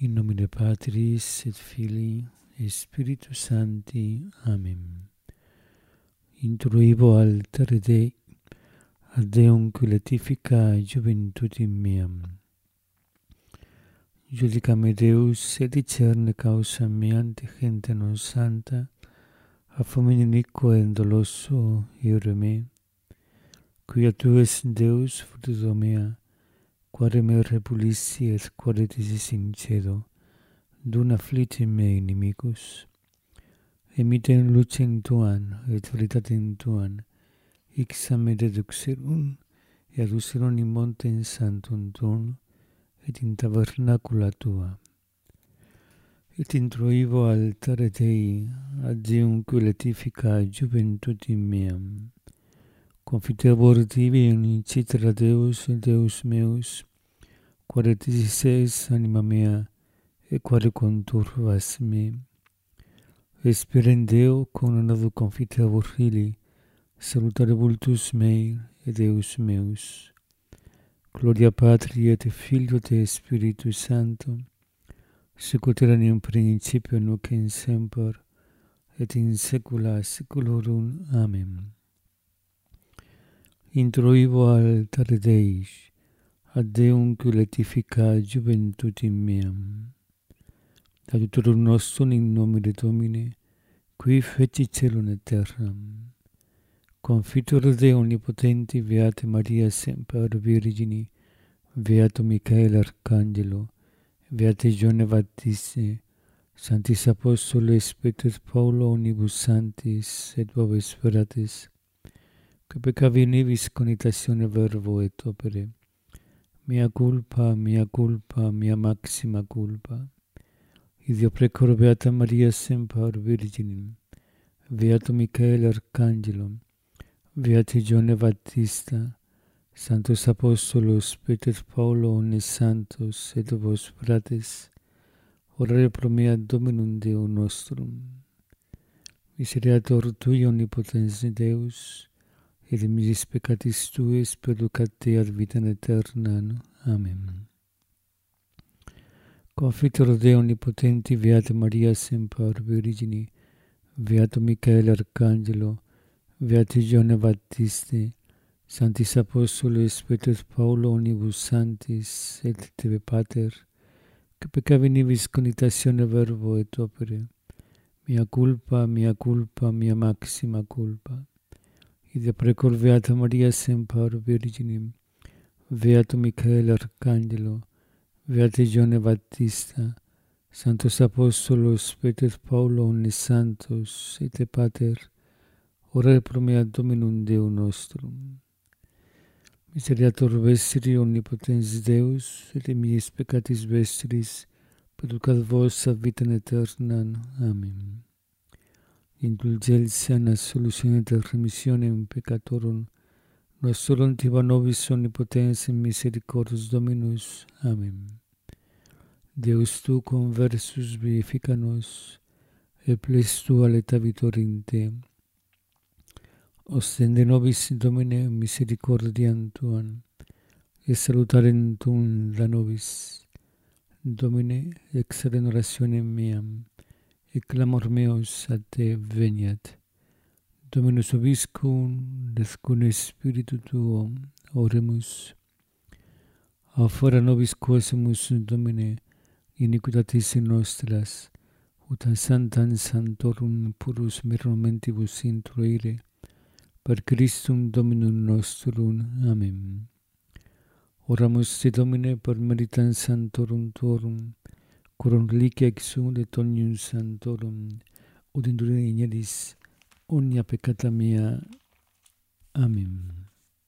In nomine Patris et Filii et Spiritus Sancti. Amen. Intruivo altere Dei, ad Deum qui letifica juventutem meam. Judicame Deus et discerne causa mea ante gente non santa, a fomine iniquo et doloso ire me, quia tu es Deus fructus mea, quare me repulissi et quare disis in cedo, dun afflitti me inimicus. Emitem lucem tuam et veritatem tuam, ixam deduxerum, et aducerum in montem sanctum tuum, et in tabernacula tua. Et introivo altare Dei, ad Deum qui letifica juventutem meam. Confitebor tibi in citra Deus, Deus meus, quare disis es anima mea, et quare conturbas me. Esperem Deo cononado confitebor ili, salutare vultus mei et Deus meus. Gloria Patri et Filio et Spiritus Sancto, sic ut erat in principio nunc in semper, et in saecula saeculorum. Amen. Introivo altare Dei, ad Deum qui letifica juventutem meam. Adiutorum nostrum in nomine Domini, qui feci celum et terram. Confitur Dei omnipotenti, Beate Maria semper Virgini, Beato Michael Arcangelo, Beate Ioanne Baptiste, Sanctis Apostoles Petrus Paulo omnibus sanctis et vobis fratres, que peccavi nibis conitatione verbo et opere, mea culpa, mea maxima culpa. Ideo precor Beata Maria semper Virginim, Beato Michael Arcangelo, Beate Ioanne Baptista, Sanctos Apostolos Petrus Paulo omnes santos et vos fratres, orare pro mea Dominum Deum nostrum. Misereatur Tui omnipotens Deus, et de misis peccatis Tuis perducat te ad vitam aeternam. Amen. Confitur Dei omnipotenti, Beate Maria semper Virgini, Beato Michael Arcangelo, Beate Ioanne Baptiste, Sanctis Apostoles Petrus Paulo omnibus sanctis et Tebe Pater, que peccavi nibis conitatione verbo et opere, mea culpa, mea maxima culpa. Ideo precor Beata Maria semper Virginim, Beato Michael Arcangelo, Beate Ioanne Baptista, Sanctos Apostolos Petrus Paulo omnes santos et Te Pater, orare pro mea Dominum Deum nostrum. Misereatur vestri omnipotens Deus, et de miis peccatis vestris, perducat vos ad vitam aeternam. Amen. Indulgentia et solutione et remissionem peccatorum nostrum tiba nobis omnipotens in misericordis Dominus. Amen. Deus tu conversus vivifica nos, et ples tua letavitor in te. Ostende nobis Domine misericordiam tuam, et salutarem tuum da nobis. Domine, exercen orationem meam, et clamor meus ad te veniat. Dominus vobiscum, et cum Spiritu tuo, oremus. Aufora nobis quaesumus, Domine, iniquitatis nostras, ut a Sanctam Sanctorum purus momentibus introire, per Christum Dominum nostrum. Amen. Oramus te Domine per meritam sanctorum tuorum, corum reliquia exum et omnium sanctorum, ut indurare igneris omnia peccata mea. Amen.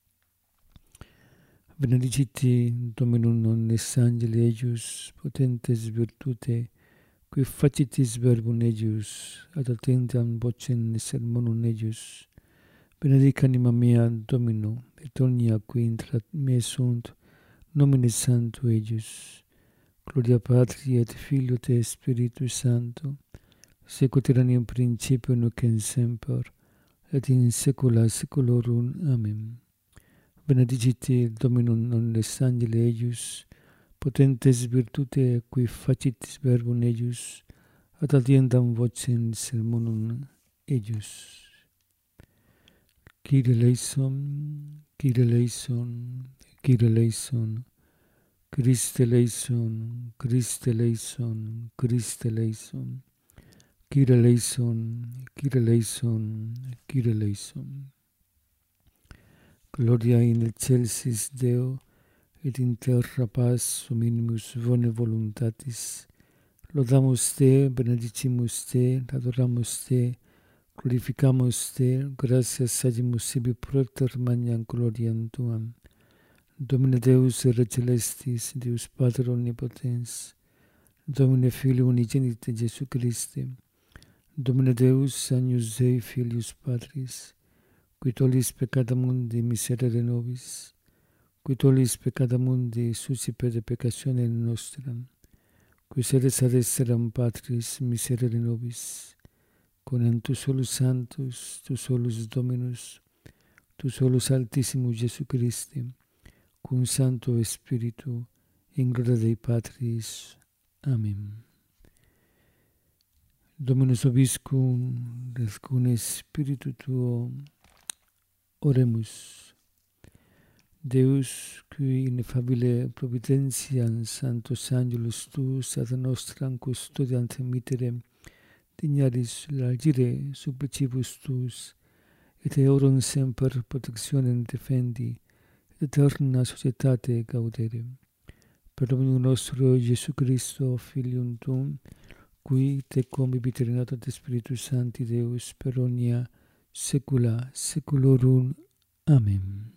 Benedicite Dominum omnes angeli eius, potentes virtute, qui facitis verbum eius, ad attentam vocem sermonum eius. Benedic anima mea Domino, et omnia qui intra me sunt, nomine Sancto eius. Gloria Patri et Filio et Spiritus Sancto, sic ut erat in principio nunc in semper, et in saecula saeculorum. Amen. Benedicite Dominum omnes angeli eius, potentes virtute qui facitis verbum eius, ad adiendam vocem sermonum eius. Kyrie eleison, Kyrie eleison, Kyrie eleison, Christe eleison, Christe eleison, Christe eleison, Kyrie eleison, Kyrie eleison, Kyrie eleison. Gloria in excelsis Deo, et in terra paz hominibus bone voluntatis. Lodamus Te, benedicimus Te, adoramus Te, glorificamus Te, gratias agimus sibi proter magnam gloriam Tuam. Domine Deus Re Celestis, Deus Pater Omnipotens, Domine Filio Unigenite Jesu Christe, Domine Deus Agnus Dei Filius Patris, qui tollis peccata mundi miserere nobis, qui tollis peccata mundi suscipere peccatione nostram, qui sedes ad esseram Patris miserere nobis, con tu solus Sanctus, tu solus Dominus, tu solus Altissimus Jesu Christe, cum Sancto Spiritu, in gloria Dei Patris. Amen. Dominus vobiscum, et cum Spiritu Tuo, oremus. Deus, qui ineffabile providentiam Sanctos Angelus Tuus ad nostram custodiant mittere, dignaris largire supplicibus Tuus, et eorum semper protectionem defendi, et eterna societate gaudere. Per Dominum nostro Jesu Christo, Filium Tuum, qui tecum vivit regnat ad Spiritus Sancti Deus per omnia saecula saeculorum. Amén.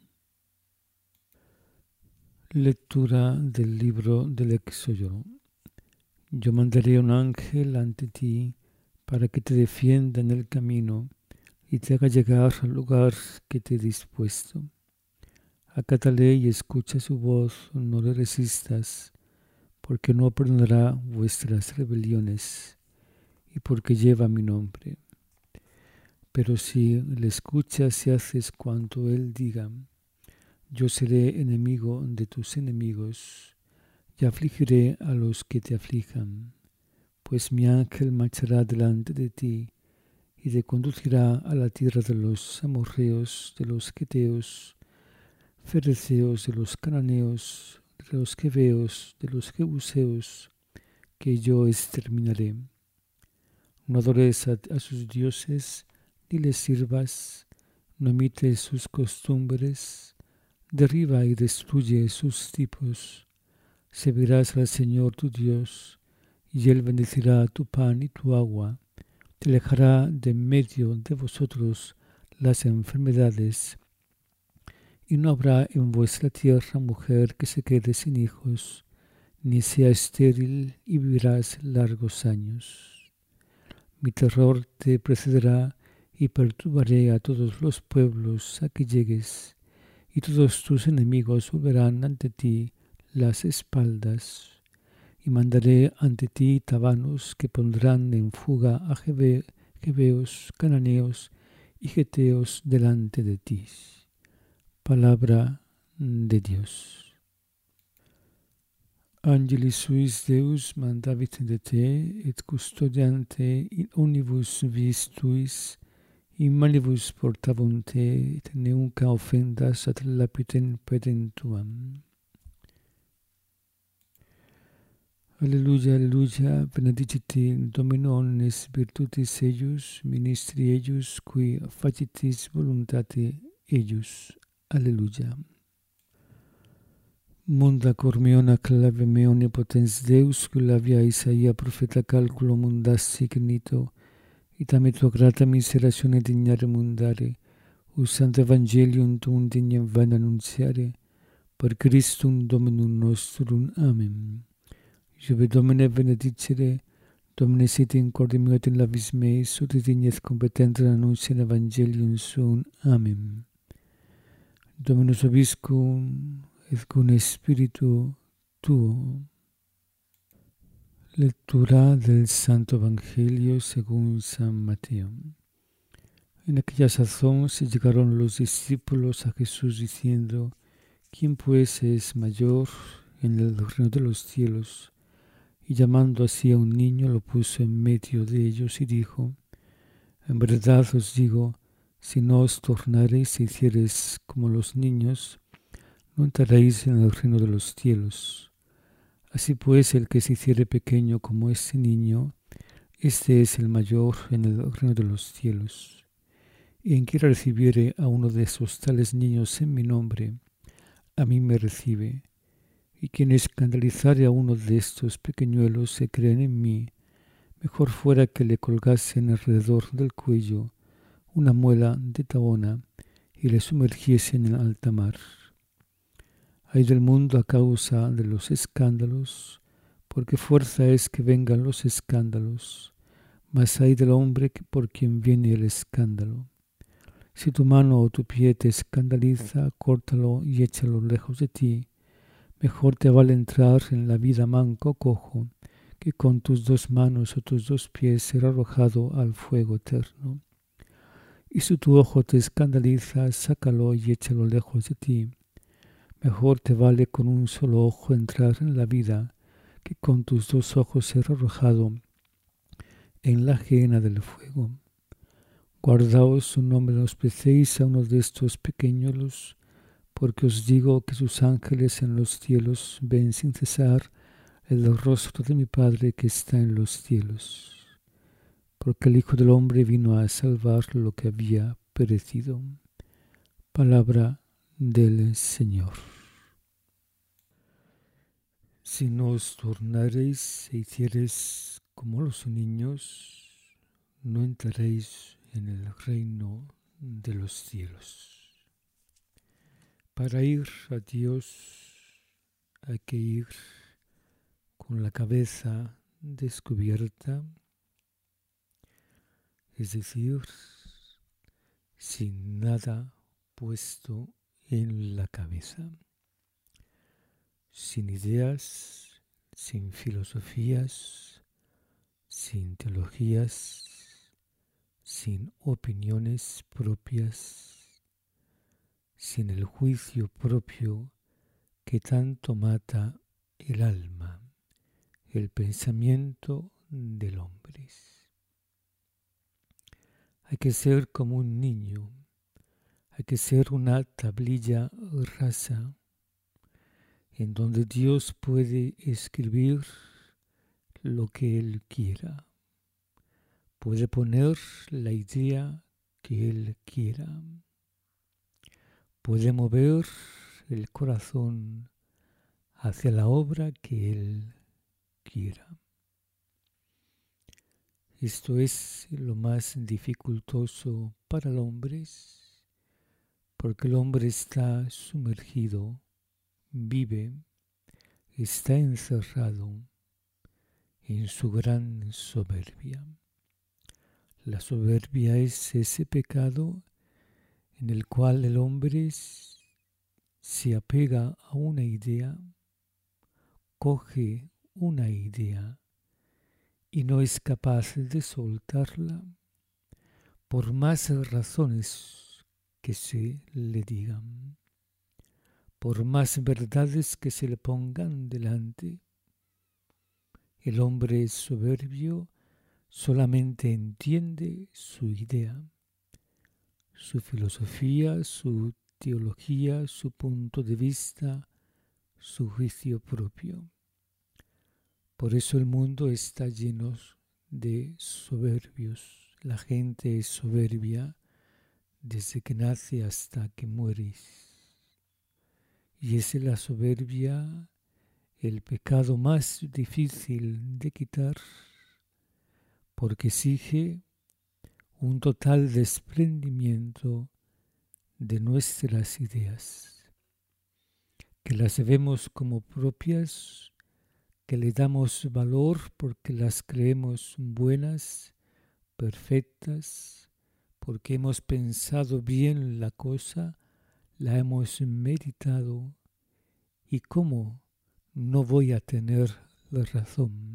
Lectura del libro del Éxodo. Yo mandaré un ángel ante ti para que te defienda en el camino y te haga llegar al lugar que te he dispuesto. Acátale y escucha su voz, no le resistas, porque no perdonará vuestras rebeliones y porque lleva mi nombre. Pero si le escuchas y haces cuanto él diga, yo seré enemigo de tus enemigos y afligiré a los que te aflijan, pues mi ángel marchará delante de ti y te conducirá a la tierra de los amorreos, de los queteos, fereceos, de los cananeos, de los queveos, de los jebuseos, que yo exterminaré. No adores a sus dioses, ni les sirvas, no imites sus costumbres, derriba y destruye sus tipos. Servirás al Señor tu Dios, y Él bendecirá tu pan y tu agua, te alejará de en medio de vosotros las enfermedades, y no habrá en vuestra tierra mujer que se quede sin hijos, ni sea estéril, y vivirás largos años. Mi terror te precederá, y perturbaré a todos los pueblos a que llegues, y todos tus enemigos volverán ante ti las espaldas, y mandaré ante ti tabanos que pondrán en fuga a jebeos, cananeos y geteos delante de ti. Palabra de Dios. Angelis suis Deus mandavit de te, et custodiante in omnibus vis tuis, in manibus portabunt te, et nunca offendas ad lapidem pedem tuam. Alleluia, alleluia, benedicit Domino omnes virtutis eius, ministri eius, qui facitis voluntate eius. Alleluia. Munda cor meona clave me omnipotens Deus, qui labia Isaia profeta calculo mundas signito, ita me tua grata miseratione dignare mundare, usant evangelium tuum dignem vana annunziare, per Christum Dominum nostrum. Amen. Iube Domine benedicere, Domine sit in corde meo et in labis meis, ut dignes competenter annunciare evangelium suum. Amen. Dominus vobiscum, et cum Spiritu Tuo. Lectura del Santo Evangelio según San Mateo. En aquella sazón se llegaron los discípulos a Jesús diciendo: ¿Quién pues es mayor en el reino de los cielos. Y llamando así a un niño, lo puso en medio de ellos y dijo: En verdad os digo, si no os tornareis y hiciereis como los niños, no entraréis en el reino de los cielos. Así pues, el que se hiciere pequeño como ese niño, este es el mayor en el reino de los cielos. Y en quien recibiere a uno de esos tales niños en mi nombre, a mí me recibe. Y quien escandalizare a uno de estos pequeñuelos que creen en mí, mejor fuera que le colgasen alrededor del cuello una muela de tahona y le sumergiesen en alta mar. Ay del mundo a causa de los escándalos, porque fuerza es que vengan los escándalos, mas ay del hombre por quien viene el escándalo. Si tu mano o tu pie te escandaliza, córtalo y échalo lejos de ti. Mejor te vale entrar en la vida manco o cojo, que con tus dos manos o tus dos pies ser arrojado al fuego eterno. Y si tu ojo te escandaliza, sácalo y échalo lejos de ti. Mejor te vale con un solo ojo entrar en la vida, que con tus dos ojos ser arrojado en la gehenna del fuego. Guardaos, no menosprecéis a uno de estos pequeños, porque os digo que sus ángeles en los cielos ven sin cesar el rostro de mi Padre que está en los cielos. Porque el Hijo del Hombre vino a salvar lo que había perecido. Palabra del Señor. Si no os tornareis e hiciereis como los niños, no entraréis en el reino de los cielos. Para ir a Dios hay que ir con la cabeza descubierta, es decir, sin nada puesto en la cabeza, sin ideas, sin filosofías, sin teologías, sin opiniones propias, sin el juicio propio que tanto mata el alma, el pensamiento del hombre. Hay que ser como un niño, hay que ser una tablilla rasa en donde Dios puede escribir lo que Él quiera, puede poner la idea que Él quiera, puede mover el corazón hacia la obra que Él quiera. Esto es lo más dificultoso para el hombre, porque el hombre está sumergido, vive, está encerrado en su gran soberbia. La soberbia es ese pecado en el cual el hombre se apega a una idea, coge una idea y no es capaz de soltarla por más razones que se le digan, por más verdades que se le pongan delante. El hombre soberbio solamente entiende su idea, su filosofía, su teología, su punto de vista, su juicio propio. Por eso el mundo está lleno de soberbios. La gente es soberbia desde que nace hasta que muere. Y es la soberbia el pecado más difícil de quitar, porque exige un total desprendimiento de nuestras ideas, que las vemos como propias, que le damos valor porque las creemos buenas, perfectas, porque hemos pensado bien la cosa, la hemos meditado, y cómo no voy a tener la razón.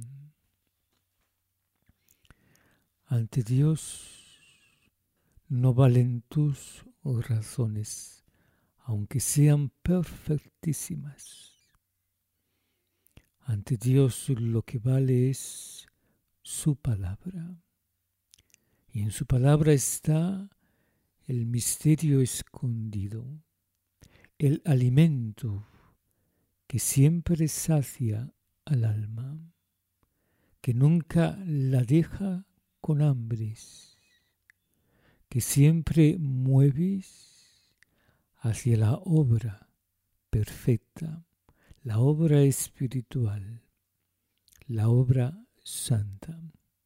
Ante Dios no valen tus razones, aunque sean perfectísimas. Ante Dios lo que vale es su palabra. Y en su palabra está el misterio escondido, el alimento que siempre sacia al alma, que nunca la deja con hambres, que siempre mueves hacia la obra perfecta, la obra espiritual, la obra santa.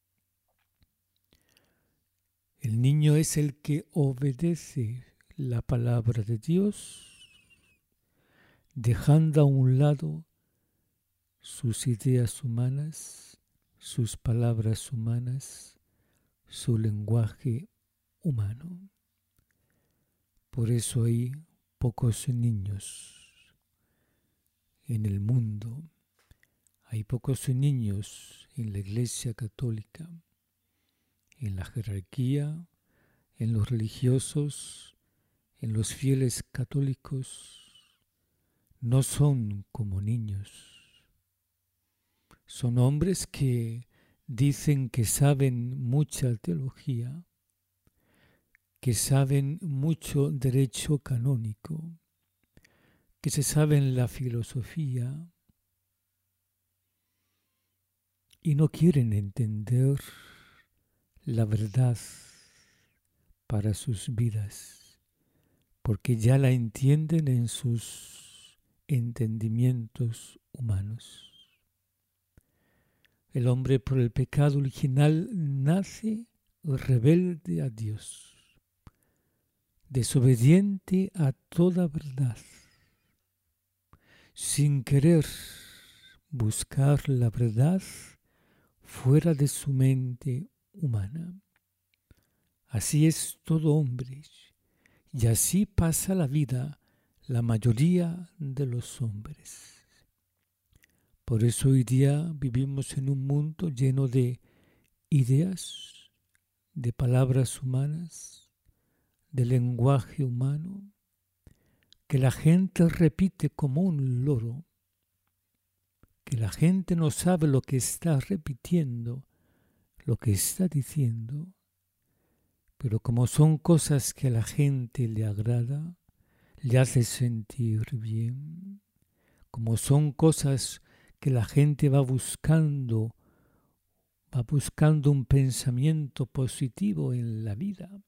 El niño es el que obedece la palabra de Dios, dejando a un lado sus ideas humanas, sus palabras humanas, su lenguaje humano. Por eso hay pocos niños en el mundo, hay pocos niños en la Iglesia Católica, en la jerarquía, en los religiosos, en los fieles católicos. No son como niños. Son hombres que dicen que saben mucha teología, que saben mucho derecho canónico, que se saben la filosofía y no quieren entender la verdad para sus vidas, porque ya la entienden en sus entendimientos humanos. El hombre por el pecado original nace rebelde a Dios, desobediente a toda verdad, sin querer buscar la verdad fuera de su mente humana. Así es todo hombre, y así pasa la vida la mayoría de los hombres. Por eso hoy día vivimos en un mundo lleno de ideas, de palabras humanas, de lenguaje humano, que la gente repite como un loro, que la gente no sabe lo que está repitiendo, lo que está diciendo, pero como son cosas que a la gente le agrada, le hace sentir bien, como son cosas que la gente va buscando un pensamiento positivo en la vida,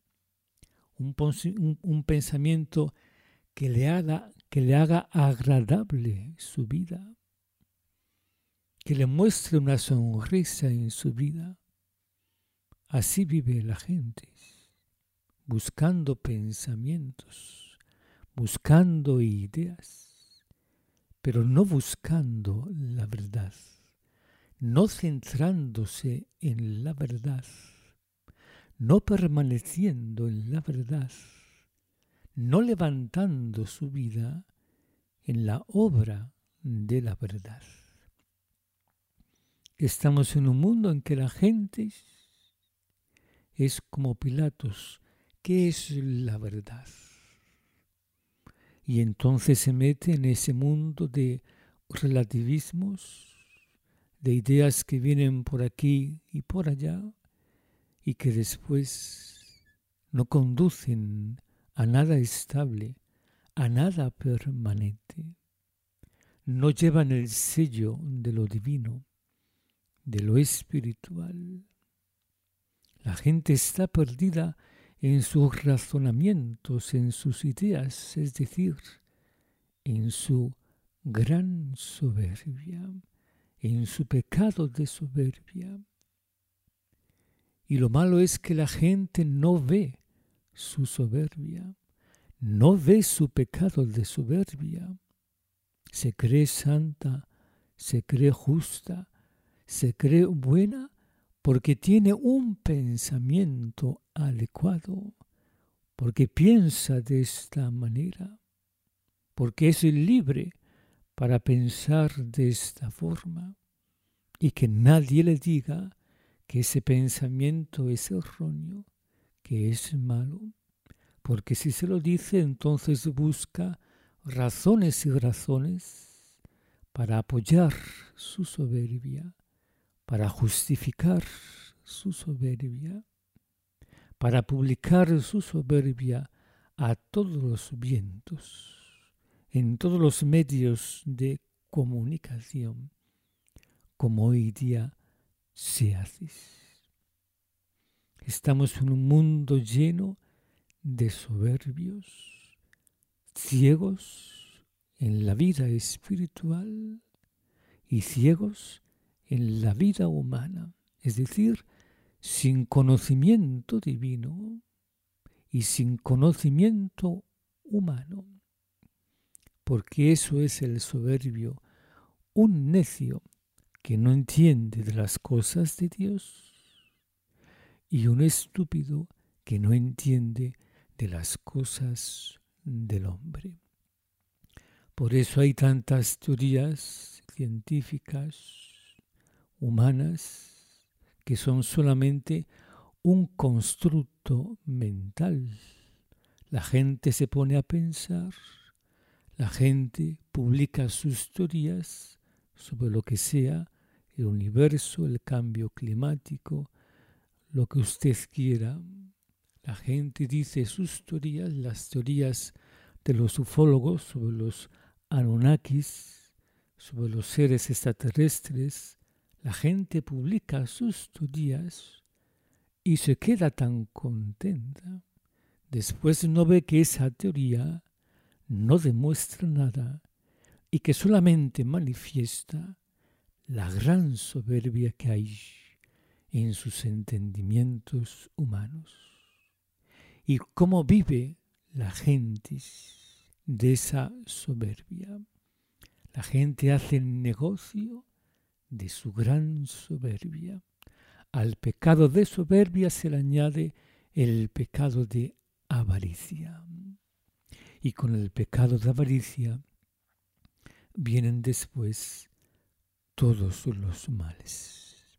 un pensamiento que le haga agradable su vida, que le muestre una sonrisa en su vida. Así vive la gente, buscando pensamientos, buscando ideas, pero no buscando la verdad, no centrándose en la verdad, no permaneciendo en la verdad, no levantando su vida en la obra de la verdad. Estamos en un mundo en que la gente es como Pilatos. ¿Qué es la verdad? Y entonces se mete en ese mundo de relativismos, de ideas que vienen por aquí y por allá y que después no conducen a nada estable, a nada permanente. No llevan el sello de lo divino, de lo espiritual. La gente está perdida en sus razonamientos, en sus ideas, es decir, en su gran soberbia, en su pecado de soberbia. Y lo malo es que la gente no ve su soberbia, no ve su pecado de soberbia. Se cree santa, se cree justa, se cree buena porque tiene un pensamiento adecuado, porque piensa de esta manera, porque es libre para pensar de esta forma y que nadie le diga que ese pensamiento es erróneo, que es malo, porque si se lo dice entonces busca razones y razones para apoyar su soberbia, para justificar su soberbia, para publicar su soberbia a todos los vientos, en todos los medios de comunicación, como hoy día se hace. Estamos en un mundo lleno de soberbios, ciegos en la vida espiritual y ciegos en la vida humana, es decir, sin conocimiento divino y sin conocimiento humano, porque eso es el soberbio, un necio que no entiende de las cosas de Dios y un estúpido que no entiende de las cosas del hombre. Por eso hay tantas teorías científicas, humanas, que son solamente un constructo mental. La gente se pone a pensar, la gente publica sus teorías sobre lo que sea, el universo, el cambio climático, lo que usted quiera. La gente dice sus teorías, las teorías de los ufólogos sobre los Anunnakis, sobre los seres extraterrestres. La gente publica sus teorías y se queda tan contenta. Después no ve que esa teoría no demuestra nada y que solamente manifiesta la gran soberbia que hay en sus entendimientos humanos. Y cómo vive la gente de esa soberbia. La gente hace el negocio de su gran soberbia. Al pecado de soberbia se le añade el pecado de avaricia. Y con el pecado de avaricia vienen después todos los males.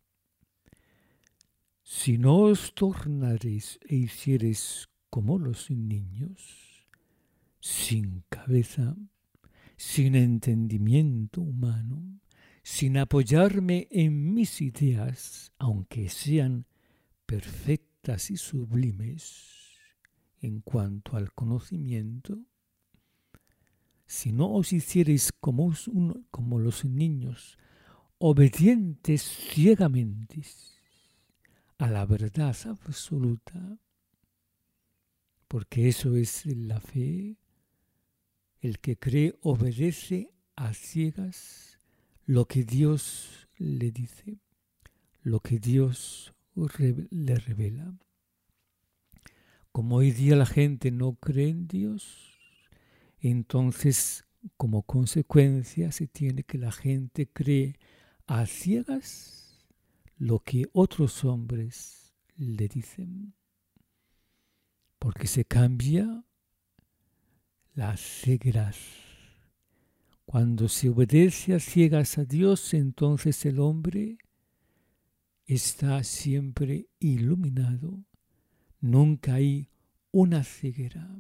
Si no os tornareis e hiciereis como los niños, sin cabeza, sin entendimiento humano, sin apoyarme en mis ideas, aunque sean perfectas y sublimes en cuanto al conocimiento, si no os hiciereis como los niños, obedientes ciegamente a la verdad absoluta, porque eso es la fe, el que cree obedece a ciegas lo que Dios le dice, lo que Dios le revela. Como hoy día la gente no cree en Dios, entonces como consecuencia se tiene que la gente cree a ciegas lo que otros hombres le dicen, porque se cambia la ceguedad. Cuando se obedece a ciegas a Dios, entonces el hombre está siempre iluminado. Nunca hay una ceguera.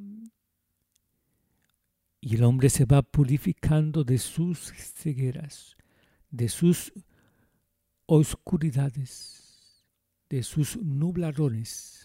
Y el hombre se va purificando de sus cegueras, de sus oscuridades, de sus nublarones.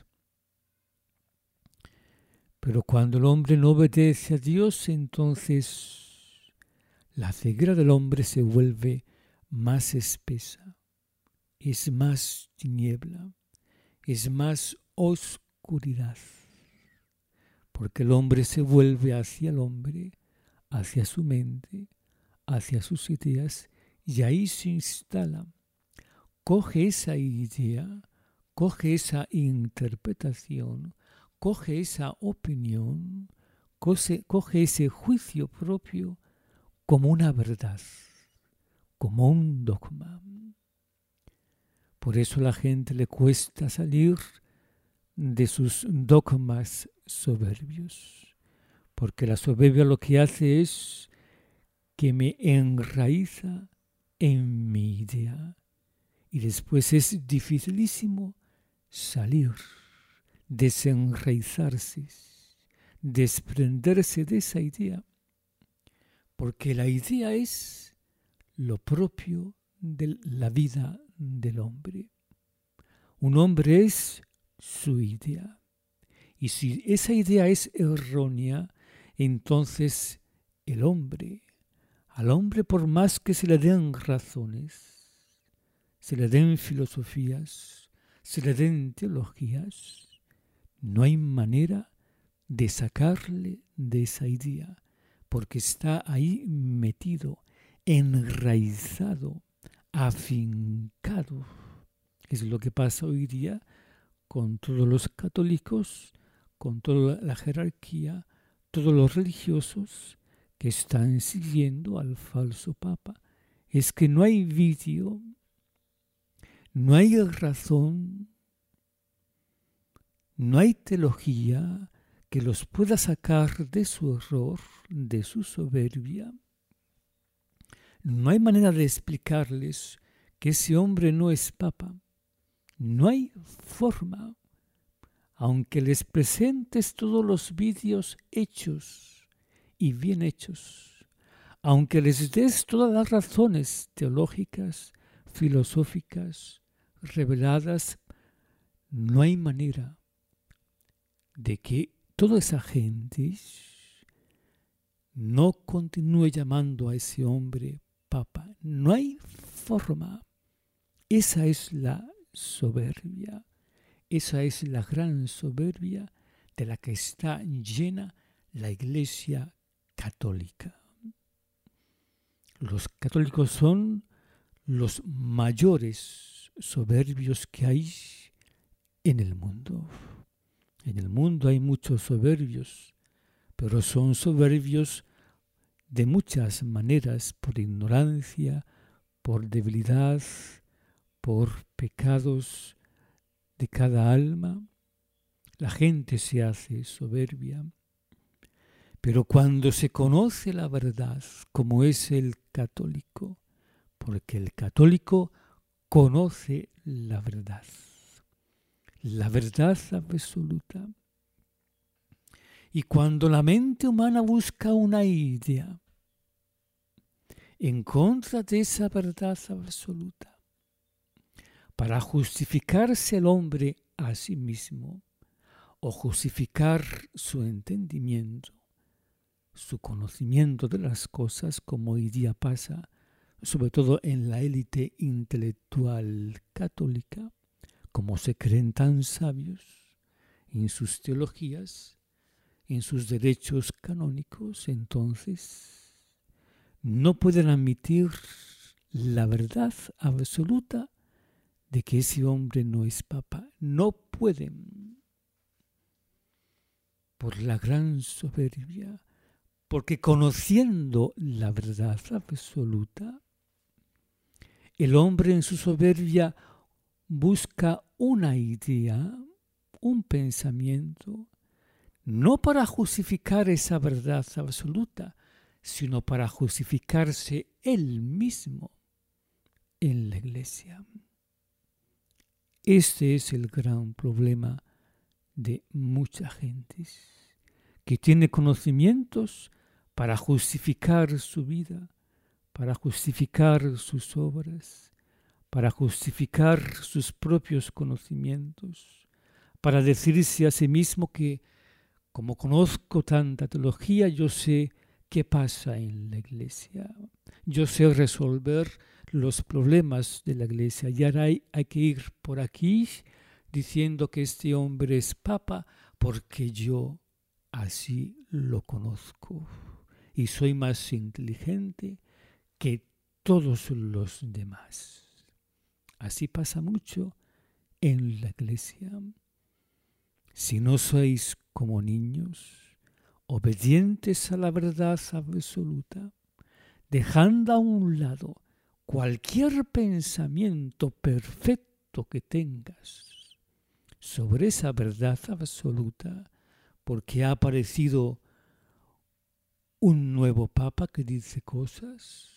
Pero cuando el hombre no obedece a Dios, entonces la ceguera del hombre se vuelve más espesa, es más tiniebla, es más oscuridad. Porque el hombre se vuelve hacia el hombre, hacia su mente, hacia sus ideas, y ahí se instala. Coge esa idea, coge esa interpretación, coge esa opinión, coge ese juicio propio como una verdad, como un dogma. Por eso a la gente le cuesta salir de sus dogmas soberbios, porque la soberbia lo que hace es que me enraiza en mi idea y después es dificilísimo salir, desenraizarse, desprenderse de esa idea, porque la idea es lo propio de la vida del hombre. Un hombre es su idea. Y si esa idea es errónea, entonces al hombre por más que se le den razones, se le den filosofías, se le den teologías, no hay manera de sacarle de esa idea, porque está ahí metido, enraizado, afincado. Es lo que pasa hoy día con todos los católicos, con toda la jerarquía, todos los religiosos que están siguiendo al falso papa. Es que no hay vídeo, no hay razón, no hay teología que los pueda sacar de su error, de su soberbia. No hay manera de explicarles que ese hombre no es papa. No hay forma. Aunque les presentes todos los vídeos hechos y bien hechos, aunque les des todas las razones teológicas, filosóficas, reveladas, no hay manera de que toda esa gente no continúe llamando a ese hombre papa. No hay forma. Esa es la soberbia. Esa es la gran soberbia de la que está llena la Iglesia católica. Los católicos son los mayores soberbios que hay en el mundo. En el mundo hay muchos soberbios, pero son soberbios de muchas maneras, por ignorancia, por debilidad, por pecados de cada alma. La gente se hace soberbia, pero cuando se conoce la verdad, como es el católico, porque el católico conoce la verdad absoluta. Y cuando la mente humana busca una idea en contra de esa verdad absoluta, para justificarse el hombre a sí mismo, o justificar su entendimiento, su conocimiento de las cosas, como hoy día pasa, sobre todo en la élite intelectual católica, como se creen tan sabios en sus teologías, en sus derechos canónicos, entonces no pueden admitir la verdad absoluta de que ese hombre no es papa. No pueden, por la gran soberbia, porque conociendo la verdad absoluta, el hombre en su soberbia busca una idea, un pensamiento, no para justificar esa verdad absoluta, sino para justificarse él mismo en la Iglesia. Este es el gran problema de mucha gente, que tiene conocimientos para justificar su vida, para justificar sus obras, para justificar sus propios conocimientos, para decirse a sí mismo que, como conozco tanta teología, yo sé qué pasa en la Iglesia, yo sé resolver los problemas de la Iglesia, y ahora hay que ir por aquí diciendo que este hombre es papa porque yo así lo conozco y soy más inteligente que todos los demás. Así pasa mucho en la Iglesia. Si no sois como niños, obedientes a la verdad absoluta, dejando a un lado cualquier pensamiento perfecto que tengas sobre esa verdad absoluta, porque ha aparecido un nuevo papa que dice cosas,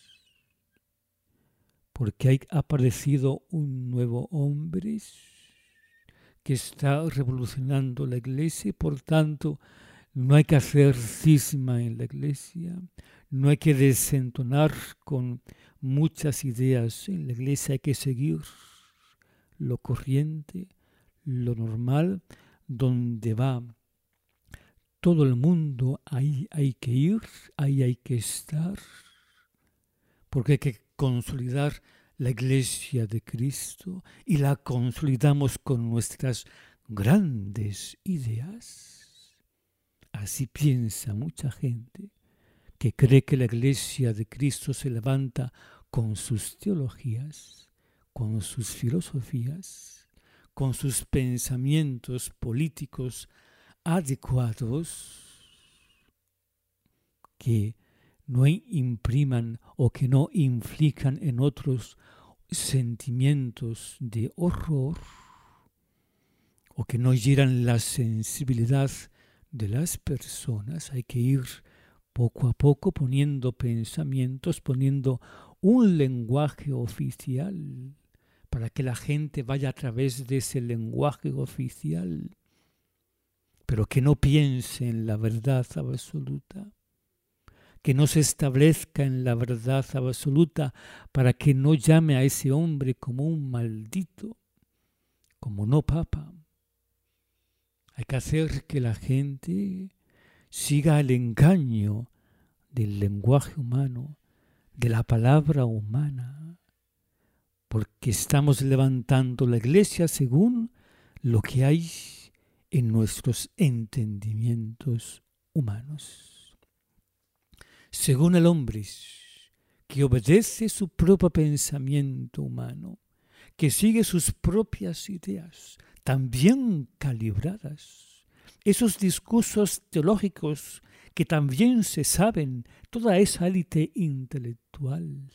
porque ha aparecido un nuevo hombre que está revolucionando la Iglesia, y por tanto no hay que hacer cisma en la Iglesia, no hay que desentonar con muchas ideas. En la iglesia hay que seguir lo corriente, lo normal, donde va todo el mundo, ahí hay que ir, ahí hay que estar, porque hay que consolidar la iglesia de Cristo y la consolidamos con nuestras grandes ideas. Así piensa mucha gente que cree que la iglesia de Cristo se levanta con sus teologías, con sus filosofías, con sus pensamientos políticos adecuados, que no impriman o que no inflijan en otros sentimientos de horror o que no hieran la sensibilidad de las personas. Hay que ir poco a poco poniendo pensamientos, poniendo un lenguaje oficial para que la gente vaya a través de ese lenguaje oficial, pero que no piense en la verdad absoluta, que no se establezca en la verdad absoluta, para que no llame a ese hombre como un maldito, como no papa. Hay que hacer que la gente siga el engaño del lenguaje humano, de la palabra humana, porque estamos levantando la iglesia según lo que hay en nuestros entendimientos humanos. Según el hombre que obedece su propio pensamiento humano, que sigue sus propias ideas, también calibradas, esos discursos teológicos que también se saben, toda esa élite intelectual.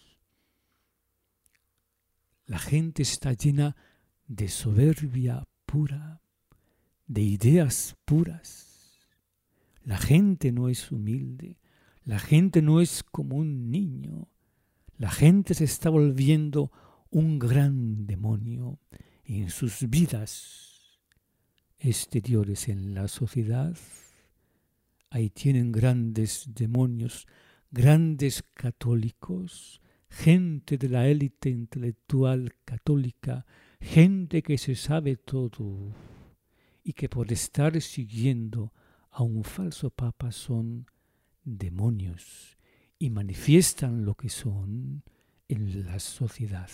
La gente está llena de soberbia pura, de ideas puras. La gente no es humilde, la gente no es como un niño. La gente se está volviendo un gran demonio en sus vidas exteriores, en la sociedad. Ahí tienen grandes demonios, grandes católicos, gente de la élite intelectual católica, gente que se sabe todo y que por estar siguiendo a un falso papa son demonios y manifiestan lo que son en la sociedad.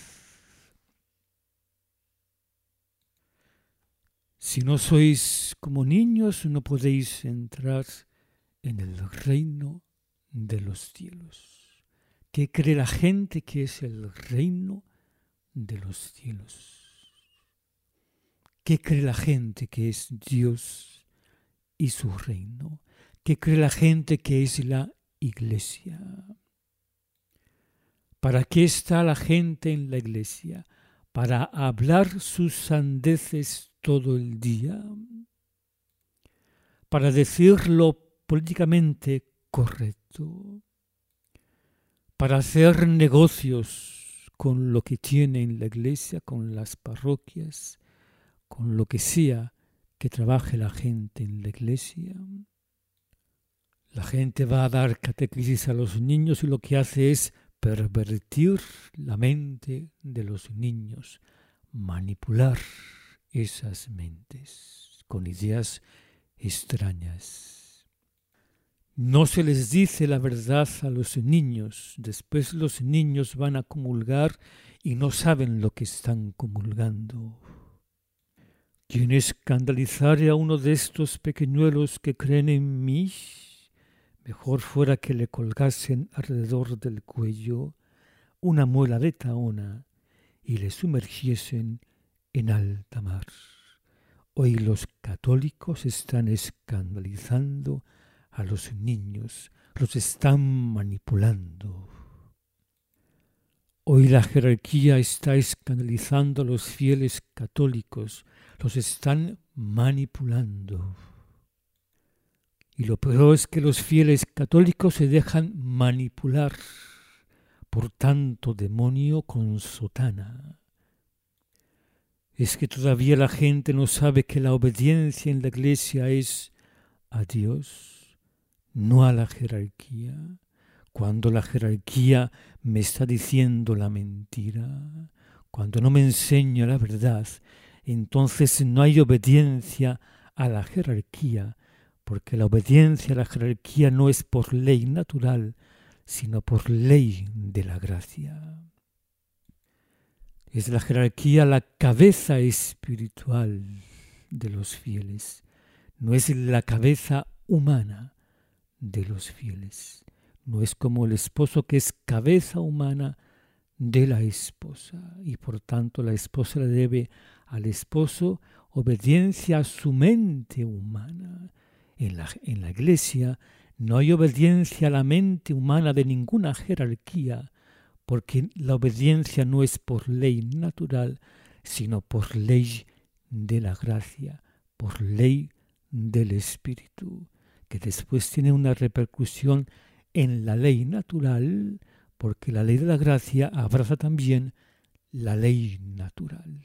Si no sois como niños, no podéis entrar en el reino de los cielos. ¿Qué cree la gente que es el reino de los cielos? ¿Qué cree la gente que es Dios y su reino? ¿Qué cree la gente que es la iglesia? ¿Para qué está la gente en la iglesia? ¿Para hablar sus sandeces todo el día? ¿Para decir lo políticamente correcto? ¿Para hacer negocios con lo que tiene en la iglesia, con las parroquias, con lo que sea que trabaje la gente en la iglesia? La gente va a dar catequesis a los niños y lo que hace es pervertir la mente de los niños, manipular esas mentes con ideas extrañas. No se les dice la verdad a los niños, después los niños van a comulgar y no saben lo que están comulgando. Quien escandalizare a uno de estos pequeñuelos que creen en mí, mejor fuera que le colgasen alrededor del cuello una muela de tahona y le sumergiesen en alta mar. Hoy los católicos están escandalizando a los niños, los están manipulando. Hoy la jerarquía está escandalizando a los fieles católicos, los están manipulando. Y lo peor es que los fieles católicos se dejan manipular por tanto demonio con sotana. Es que todavía la gente no sabe que la obediencia en la iglesia es a Dios, no a la jerarquía. cuando la jerarquía me está diciendo la mentira, cuando no me enseña la verdad, entonces no hay obediencia a la jerarquía, porque la obediencia a la jerarquía no es por ley natural, sino por ley de la gracia. Es la jerarquía la cabeza espiritual de los fieles, no es la cabeza humana de los fieles. No es como el esposo que es cabeza humana de la esposa y por tanto la esposa le debe al esposo obediencia a su mente humana. En la iglesia no hay obediencia a la mente humana de ninguna jerarquía, porque la obediencia no es por ley natural, sino por ley de la gracia, por ley del Espíritu, que después tiene una repercusión en la ley natural, porque la ley de la gracia abraza también la ley natural.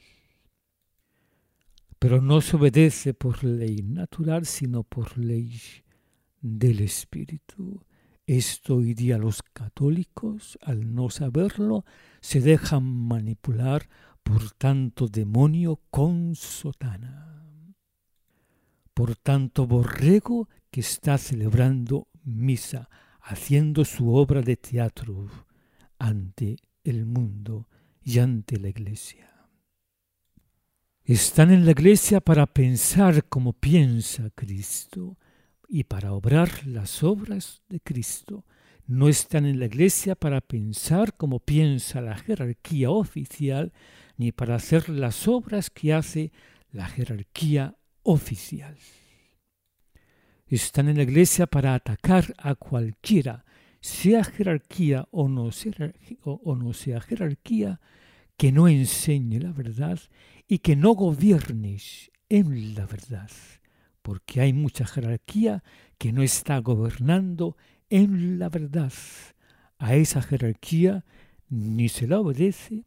Pero no se obedece por ley natural, sino por ley del Espíritu. Esto hoy día los católicos, al no saberlo, se dejan manipular por tanto demonio con sotana, por tanto borrego que está celebrando misa, haciendo su obra de teatro ante el mundo y ante la iglesia. Están en la iglesia para pensar como piensa Cristo y para obrar las obras de Cristo. No están en la iglesia para pensar como piensa la jerarquía oficial, ni para hacer las obras que hace la jerarquía oficial. Están en la iglesia para atacar a cualquiera, sea jerarquía o no sea jerarquía, que no enseñe la verdad y que no gobiernes en la verdad, porque hay mucha jerarquía que no está gobernando en la verdad. A esa jerarquía ni se la obedece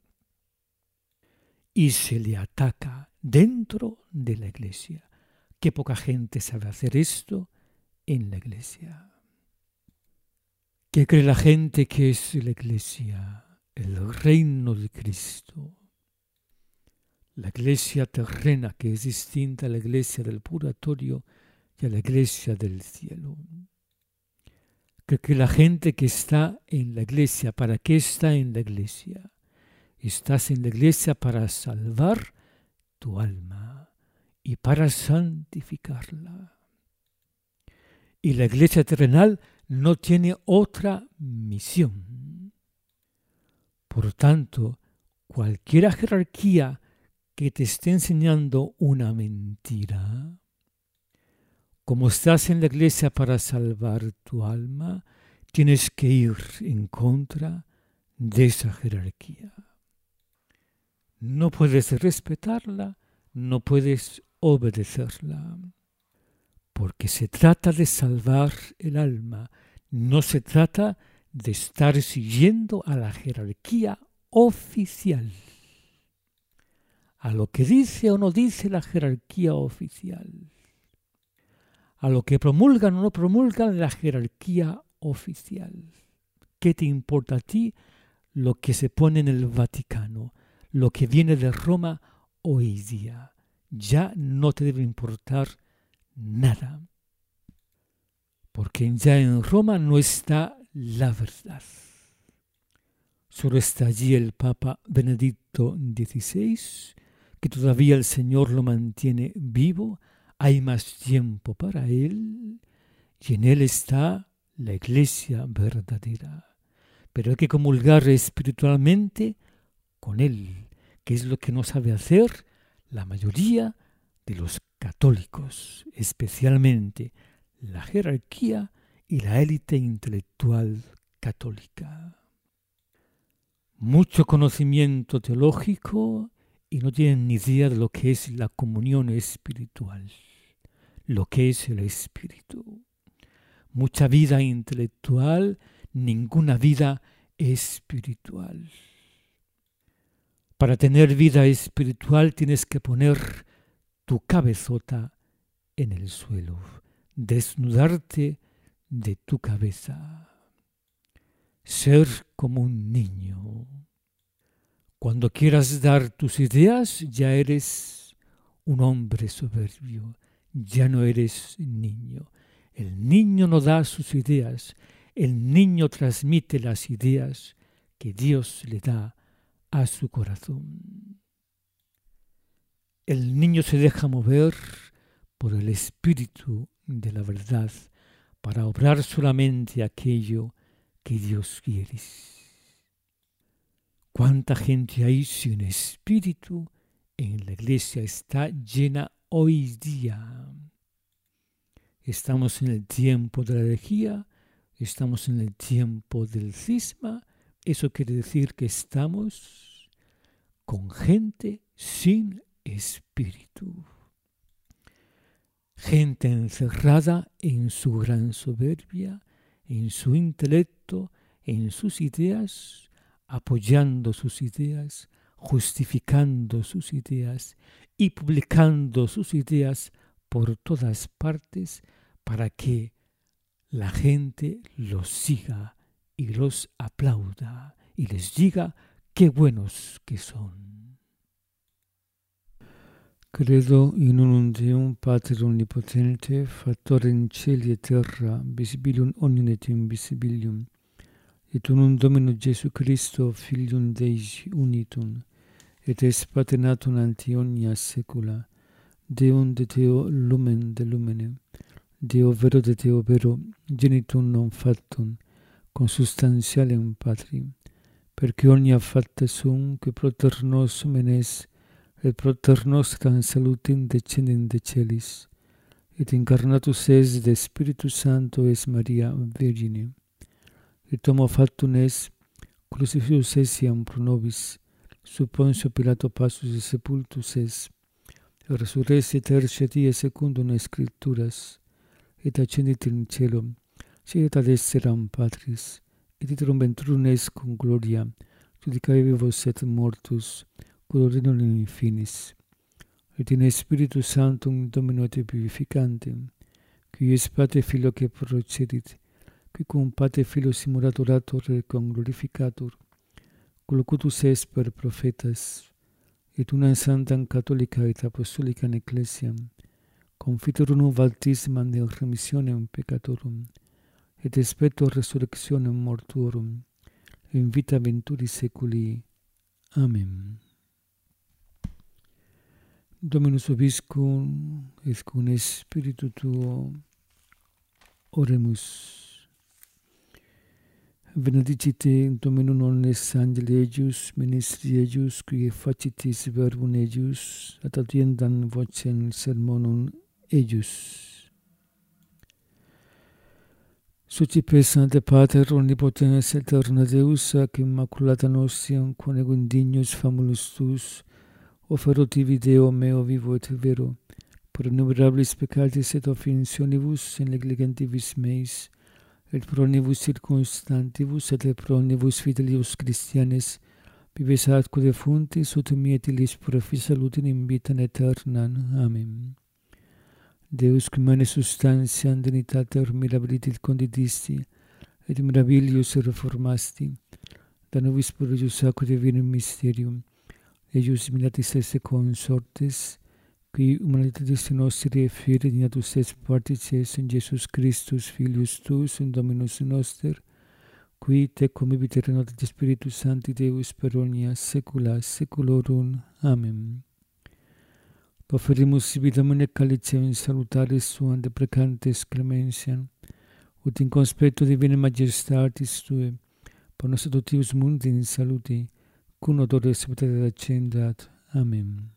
y se le ataca dentro de la iglesia. Qué poca gente sabe hacer esto en la iglesia. ¿Qué cree la gente que es la iglesia? El reino de Cristo. La iglesia terrena, que es distinta a la iglesia del purgatorio y a la iglesia del cielo. Que la gente que está en la iglesia, ¿para qué está en la iglesia? Estás en la iglesia para salvar tu alma y para santificarla. Y la iglesia terrenal no tiene otra misión. Por tanto, cualquier jerarquía que te esté enseñando una mentira, como estás en la iglesia para salvar tu alma, tienes que ir en contra de esa jerarquía. No puedes respetarla, no puedes obedecerla, porque se trata de salvar el alma, no se trata de estar siguiendo a la jerarquía oficial, a lo que dice o no dice la jerarquía oficial, a lo que promulgan o no promulgan la jerarquía oficial. ¿Qué te importa a ti lo que se pone en el Vaticano, lo que viene de Roma hoy día? Ya no te debe importar nada, porque ya en Roma no está la verdad. Solo está allí el Papa Benedicto XVI, que todavía el Señor lo mantiene vivo, hay más tiempo para él, y en él está la iglesia verdadera. Pero hay que comulgar espiritualmente con él, que es lo que no sabe hacer la mayoría de los católicos, especialmente la jerarquía y la élite intelectual católica. Mucho conocimiento teológico y no tienen ni idea de lo que es la comunión espiritual, lo que es el espíritu. Mucha vida intelectual, ninguna vida espiritual. Para tener vida espiritual tienes que poner tu cabezota en el suelo, desnudarte de tu cabeza. ser como un niño. Cuando quieras dar tus ideas, ya eres un hombre soberbio, ya no eres niño. El niño no da sus ideas, el niño transmite las ideas que Dios le da a su corazón. El niño se deja mover por el espíritu de la verdad para obrar solamente aquello que Dios quiere. ¿Cuánta gente hay sin espíritu en la iglesia? Está llena hoy día. Estamos en el tiempo de la herejía, estamos en el tiempo del cisma. Eso quiere decir que estamos con gente sin espíritu. Gente encerrada en su gran soberbia, en su intelecto, en sus ideas, apoyando sus ideas, justificando sus ideas y publicando sus ideas por todas partes para que la gente los siga y los aplauda y les diga qué buenos que son. Credo in unum Deum Pater Omnipotente, Factore in Celi et Terra, visibilium omnium et invisibilium, et unum Domino Jesu Christo, Filium Dei unitum, et es paternatum ante omnia saecula, Deum de Deo lumen de lumene, Deo vero de Deo vero, genitum non factum, consubstantialem Patri, perque omnia facta sum, que proter nos menes, et proter nostram salutem descendent de celis, et incarnatus es de Spiritus Sancto es Maria Virgine, et homo factum es, crucifixus essiam pro nobis, sub Pontio Pilato passus et sepultus es, et resurrexit tertia die secundum Scripturas, et ascendit in caelum, sit ad exteram Patris, et iterum venturum est cum gloria, judicae vivos et mortus, cur in finis, et in Spiritus Sanctum Domino et vivificantem, qui es Patre Filio que procedit, qui cum Patre Filio simulat orator et cum glorificator, locutus est per prophetas, et una sanctam catholica et apostolica ecclesiam, confiteor unum baptismam de remissionem peccatorum, et expecto resurrectionem mortuorum, in vita venturi seculi. Amen. Dominus vobiscum, et cum spiritu tuo, oremus. Benedicite Dominum omnes angeli ejus, ministri ejus, qui facitis verbum ejus, et audiendam vocem sermonum ejus. Sucipe Sancte Pater, omnipotens aeterna Deus, ac immaculata nostium, quam dignus famulus tuus, oferotivi Deo meo vivo et vero, per innumerabilis peccatis et offensionibus in negligentibus meis, et pro omnibus circumstantibus, et pro omnibus fidelius Christianes, vives atque defuntis, ut mietilis profi salutin in vitam aeternam. Amen. Deus qui mane substantiam dignitatem mirabilis condidisti, et mirabilius reformasti, da nobis prodigius aquae divinum mysterium, eius minatis esse consortes, qui humanitatis nostri effire dignatus est partices in Jesus Christus, Filius tuus, in Dominus noster, qui te comibit renotat Spiritus Sancti Deus per omnia saecula saeculorum. Amen. Proferimus sibi Domine calicem salutaris suam deprecantes clementiam, ut in conspectu divinae majestatis Tue, per nos adoptivus mundi in saluti, cum odore salutate accendat. Amen.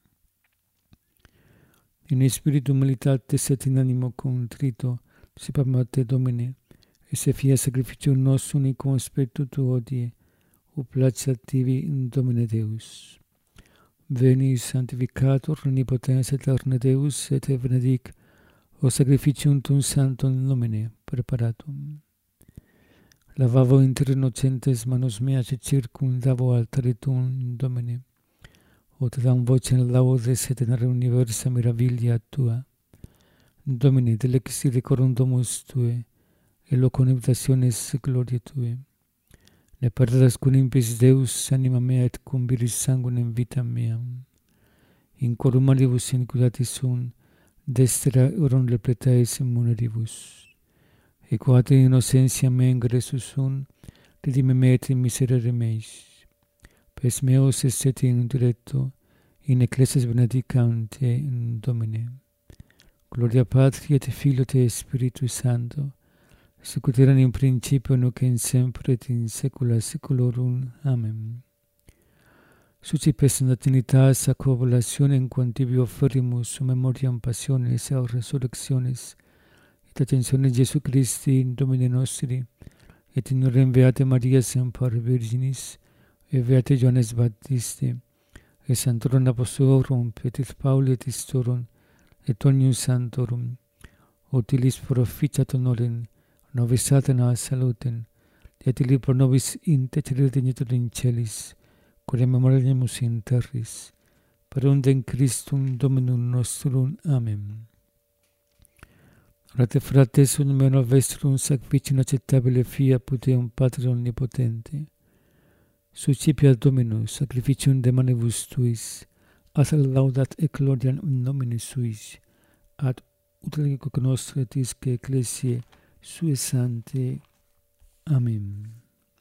In spiritu humilitatis et in animo contrito, sipamat te Domine, et se fia sacrificium nostrum in conspectu Tuo hodie, ut placeat tibi in Domine Deus. Veni sanctificator omnipotens aeterna Deus, et benedic o sacrificium Tuum sanctum in nomine preparatum. Lavavo inter innocentes manos meas et circumdavo altare Tuum in Domine, ut dam vocem laudes et in universa mirabilia Tua. Domine, delexi decorum domus Tue, et loco habitationes gloria Tue. ne perdas cum impis Deus anima mea et cum viris sanguinem vitam meam. In corum malibus iniquitatis sunt, destera euron repletaes muneribus. E quate innocentia me ingressus sunt, redime me et in miserere meis. Pes meos esset in diretto, in ecclesias benedicante in Domine. Gloria Patri et Filio et Spiritus Sancto, sicut erat in principio nunc et semper et in saecula saeculorum. Amen. Sucipes Natinitas ac ovulationem quam tibi offerimus memoriam passiones et resurrectionis et ascensiones Jesu Christi Domine nostri, et in rem Beate Maria semper Virginis, et Beate Johannes Baptiste, et Sanctorum Apostolorum, Petris Pauli et Istorum, et omnium sanctorum, utilis proficiat honorem, nobis Satana salutem, et illi pro nobis intercedere in celis, quod memoriamus in terris, per undem Christum Dominum nostrum. Amen. Orate frates, un meno vestrum sacrificium acceptabile fiat Deum Patre omnipotente. Suscipiat Dominus sacrificium de manibus tuis, ad laudat et gloriam in nomine suis, ad utile cognoscere tisque ecclesiae sue sanctae. Amen.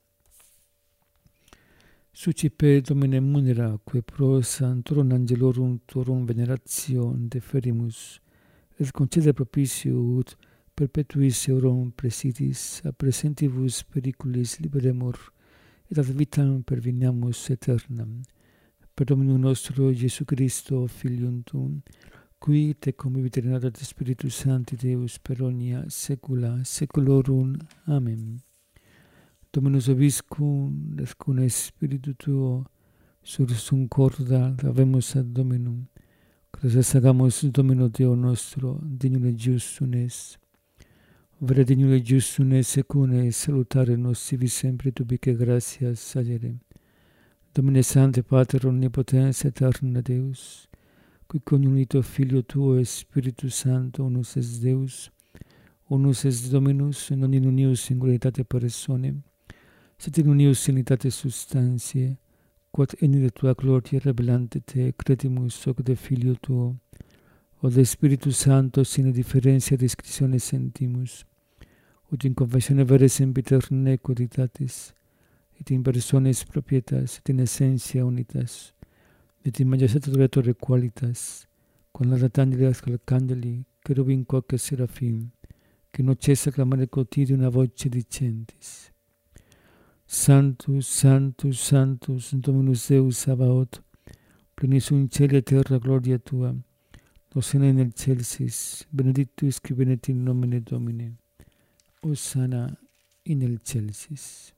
Sucipe Domine munera, que pro Sanctorum Angelorum Tuorum veneration deferimus, et concede propicio ut perpetuis eurum presidiis a presentibus periculis liberemur, et ad vitam perveniamus aeternam. Per Dominum nostro Iesu Christo, Filium Tuum, qui te convivit et Spiritus Sancti Deus per omnia saecula saeculorum. Amen. Dominus vobiscum, et cum Spiritu tuo, sursum corda habemus ad Dominum, Cresas agamus Domino Deo nostro, dignum et justum est. Vere dignum et justum est secune salutare nos sivi sempre tubique gratias sagere. Domine Sancte Pater omnipotens aeterna Deus, qui conunito Filio tuo et Spiritus Sancto unus est Deus, unus est Dominus, non in unius singularitate personae, sed in unius unitate substantiae, quod in de tua gloria revelante te credimus hoc de Filio tuo, o de Spiritus Sancto sine differentia discretione sentimus, ut in confessione vere sempiterne quoditatis, et in persones propietas, et in essentia unitas, et in majestate duratore qualitas, con la angelis arcangeli, cherubim quoque serafim, que non cessa clamare quotidium a voce dicentis. Sanctus, Sanctus, Sanctus, Dominus Deus Sabaoth, plenis in cieli et terra gloria tua, Hosanna in excelsis, benedictus qui venit in nomine Domini, Hosanna in excelsis.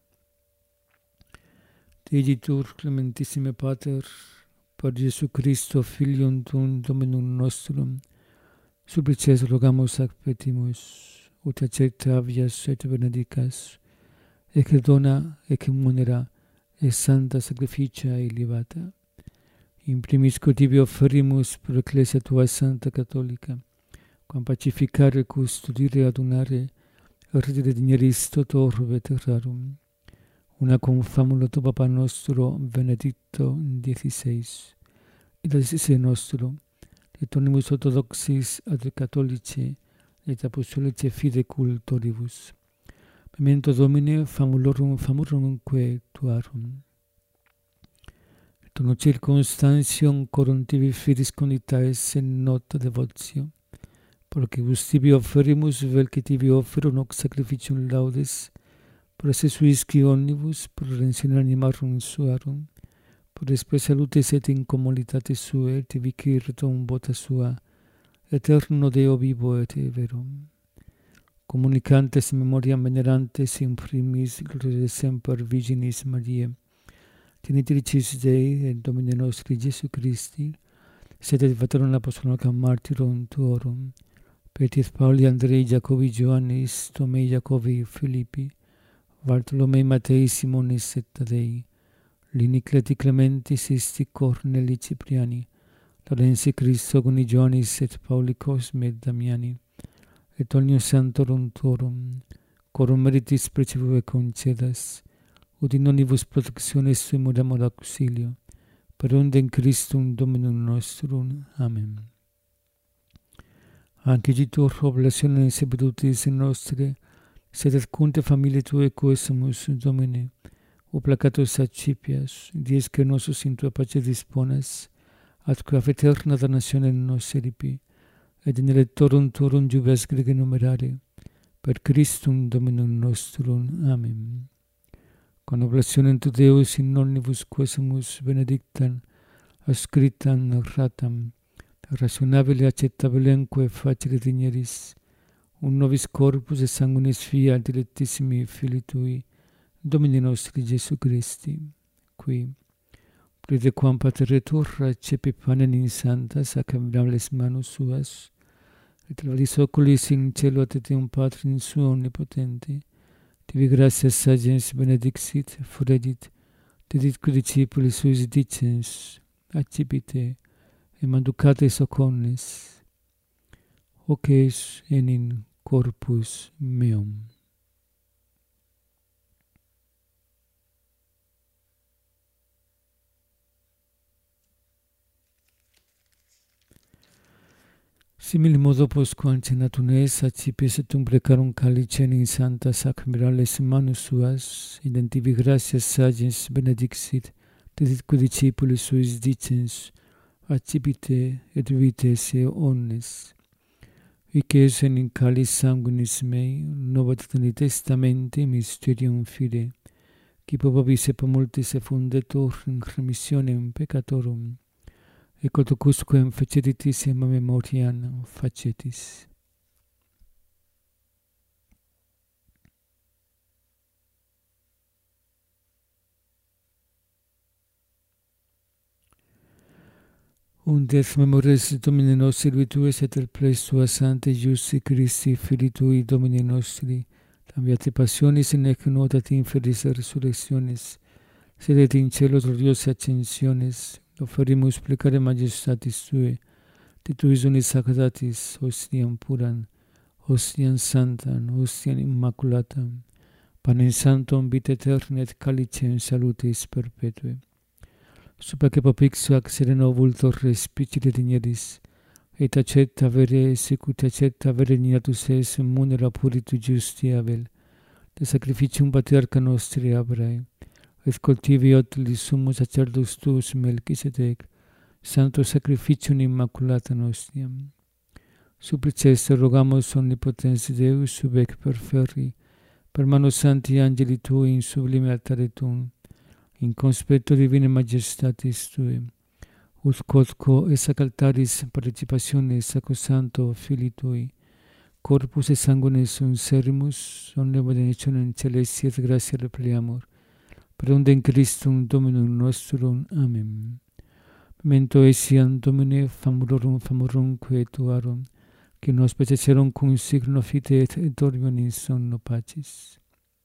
Deigitur clementissime Pater, per Iesu Christo, Filium Tuum, Dominum nostrum, supplices rogamus ac petimus, ut accepta avias et benedicas, et que dona, et que munera, et santa sacrificia elevata. In primis tibi offerimus per Ecclesia tua Santa Catholica, quam pacificare, custodire, adunare, redire digneris tot orbe terrarum. Una cum famula tu Papa nostro Benedicto XVI, et ad esse nostro, et omnibus orthodoxis ad catholici, et apostolici fide cultoribus. Memento Domine famurumque tuarum. Et uno circumstantium corum tibi fidis conditaes in nota devotio, porque vos tibi offerimus vel que tibi offerum hoc sacrificium laudes, per esse suisci omnibus, per redemptione animarum suarum, per espe salutis et incomoditatis suae, tibi cirtum vota sua, eterno Deo vivo et verum. Communicantes memoriam venerantes in primis gloria semper Virginis Mariae, Genitricis Dei et Domine nostri Iesu Christi, sed et Patrorum Apostolorum Martyrum tuorum, Petris Pauli, Andrei, Jacobi, Ioannis, Tomei, Jacobi, Filippi, Bartolomei, Matei, Simonis et Tadei, Linicleti, Clementis, Isti, Corneli, Cipriani, Lorenzi, Crisogoni, Ioannis et Pauli, Cosme et Damiani, et omnium sanctorum tuorum, corum meritis precibue concedas, ut in omnibus protectionis sui modamur auxilio, per undem Christum Dominum nostrum. Amen. Anche Gitur oblazione sebedutis nostre, sed et cunte familie Tue quesumus, Domine, o placatus accipias, dies que nosus in Tua pace dispones, atque af eterna damnatione nos eripi, et in electorum Turum jubes grege numerare, per Christum Dominum nostrum. Amen. Con oblationem tu Deus in omnibus quesumus benedictam, ascriptam ratam, rationabile acceptabilemque facere digneris, un nobis corpus et sanguinis Fia dilectissimi Filii Tui, Domini nostri Jesu Christi, qui, prediquam Pateretur, accepit panem in sanctas acclamabils manus Suas, et vadis oculis in cielo ad Deum Patrim Suo omnipotente, tibi gratias sagens benedixit, fredit, deditque discipuli suis dicens, accipite, et manducate soconnes, hoc es enim corpus meum. Simili modo postquam cenatum es, accipes et precarum calicem in sanctas acclamabils manus Suas, identivi gratias sagens benedixit, deditque discipuli suis dicens, accipite et vite se omnes. Hic es in calis sanguinis mei, nova testamenti mysterium fide, qui probabis et multis effundetur in remissionem peccatorum, et quodcusquem feceritis in memoriam facetis. Und et memores Domini nostri Tuis et el ples Tua Sancte Iusti Christi Filii Tui Domini nostri, tambiate passionis in ec notat inferis resurrectionis, sed et in cielo gloriosa ascensionis, offerimus plecare majestatis Tue, de Tuis unis sacerdatis, hostiam puram, hostiam sanctam, hostiam immaculatam, panem sanctum vita aeterna et calicem salutis perpetue. Supra que popixu ac sereno vultor respicite digneris, et accetta vere sicut accetta vere dignatus es munera puritu justi Abel, de sacrificium patriarca nostri Abrae, et cultivi otilis summus sacerdus tuus Melchisedec, santo sacrificium immaculata nostiam. Suppliceste rogamus omnipotens Deus sub ec perferri, per manus sancti angeli Tui in sublime altare Tuum, in conspetto divine majestatis Tue, ut quodquo essac altaris participationis sacrosancto Filii Tui, corpus et sanguinis unserrimus, omne benedictionem celesti et gratia repliamur, per undem Christum Dominum nostrum. Amen. Memento etiam Domine famorumque Tuarum, qui nos petecerum cum signo fide et dormium in sonno pacis.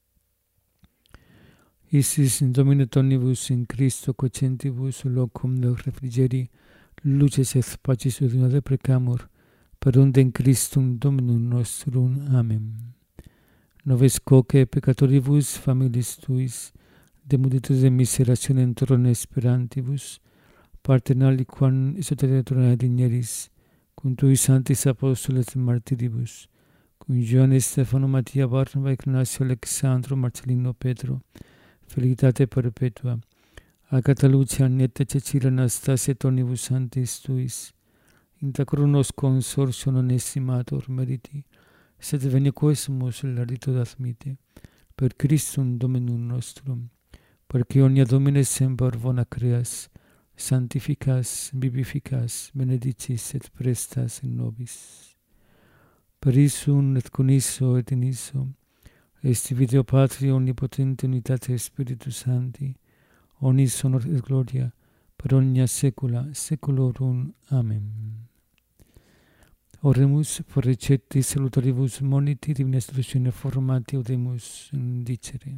Isis in Domine omnibus in Christo cocentibus locum de refrigeri, luces et pacis udinate precamur, per undem Christum Dominum nostrum. Amen. Noves coque peccatoribus familis Tuis, de multitude miserationem torone esperantibus, partem aliquam esoteriatura digneris, cum Tui sanctis apostoles et martiribus, cum Ioanne, Stefano, Mattia, Barnaba, Ignacio, Alexandro, Marcellino, Pedro, felicitate perpetua, Agata, Lucia, Annetta, Cecilia, Anastasia, et omnibus sanctis Tuis, intra nos consortio non estimator meriti, sed venia quesumus larito admite, per Christum Dominum nostrum, perque omnia Domine semper bona creas, sanctificas, vivificas, benedicis et prestas in nobis. Per isum et con isso et in isso, est Deo Patri omnipotente unitate Spiritus Sancti, omnis honor et gloria, per omnia saecula saeculorum. Amen. Oremus per receptis salutaribus moniti divina instructione formati audemus dicere.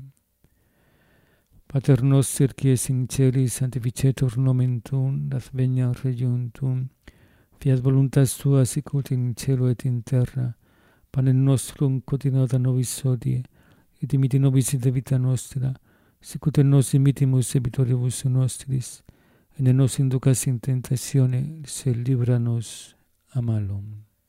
Pater noster, qui es in celis, sanctificetur nomen Tuum, adveniat regnum Tuum, fiat voluntas Tua sicut in cielo et in terra. Panem nostrum quotidianum da nobis hodie, et dimitte nobis debita nostra, sicut nos imitimus ebitoribus nostris, et ne nos inducas in tentatione, sed libera nos a malo.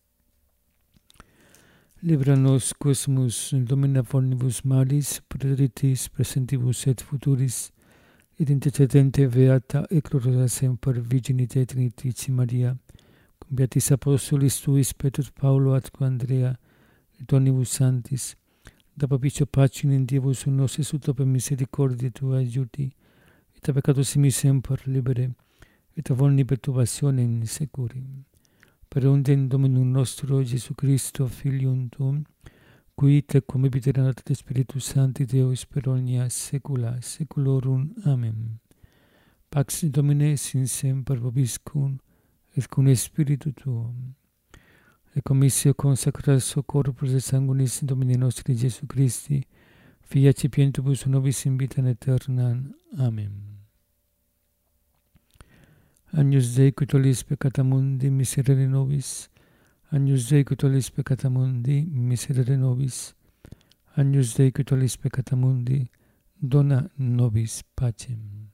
Libera nos quosmus Domine omnibus malis, praeditis presentibus et futuris, et intercedente beata et gloriosa semper Virginite Trinifici Maria, cum beatis apostolis tuis Petrus Paulo atque Andrea, et omnibus sanctis, da propicio pacem in Dievus nostris ut per misericordia tua aiuti, et a peccatus mi semper libere, et a omni perturbationem securi. Per undem Dominum nostro Iesu Christo, Filium Tuum, qui tecum ebiterat et Spiritus Sancti Deus per omnia saecula saeculorum. Amen. Pax Domine sin semper vobiscum, et cum Spiritu Tuum. Et commissio consacratio corporis et sanguinis Domini nostri Iesu Christi, Fia cipientibus nobis in vitam aeternam. Amen. Agnus Dei, qui tollis peccata mundi, miserere nobis. Agnus Dei, qui tollis peccata mundi, miserere nobis. Agnus Dei, qui tollis peccata mundi, dona nobis pacem.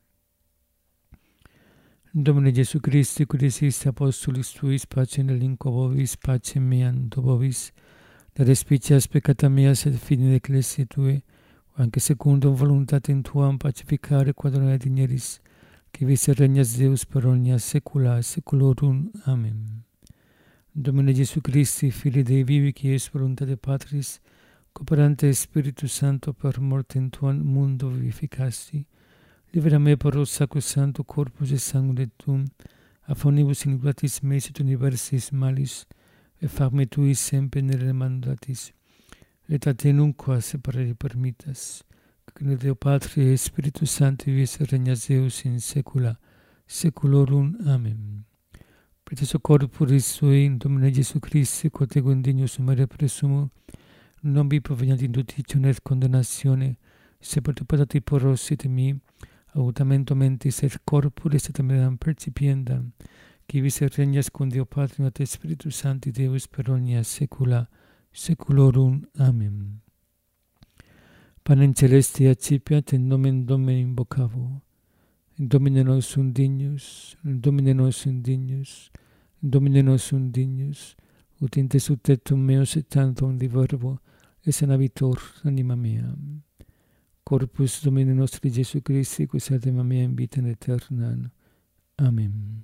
Domine Iesu Christi, qui diciste apostolis tuis, pacem relinquo vobis, pacem meam do vobis, da respicias peccata meas et fide ecclesiae tue, anche secundum voluntatem tuam pacificare quadrone digneris, qui vis regnas Deus per omnia saecula saeculorum. Amen. Domine Iesu Christi, Filii Dei vivi, qui es voluntate Patris, cooperante Spiritus Sancto per mortem tuam mundo vivificasti, libera me per sacro santo corpus et sanguine tuum, a fonibus iniquitas meis et universis malis, et fac me tui semper nere mandatis, et a te nunquam separare permittas, que Deo Patri et Spiritus Sancti vis regnas Deus in saecula saeculorum. Amen. Preteso corporis sui in Domine Iesu Christi, quod ego indignus sumere presumo, non vi proveniat indutitione et condemnatione, se per tu patati porrosit mi, autamento mentis et corporis et ameram percipiendam, qui vis regnas cum Deo Patri et Spiritus Sancti Deus per omnia saecula saeculorum. Amen. Panem celesti accipiat, in nomen Domini invocavo. In Domine nostrum dignus, in Domine nostrum dignus, in Domine nostrum dignus, ut in te subtectum meos et tantum di verbo, et sanabitur anima mea. Corpus Domini nostri Iesu Christi, qui salvem mea in vitam aeternam. Amen.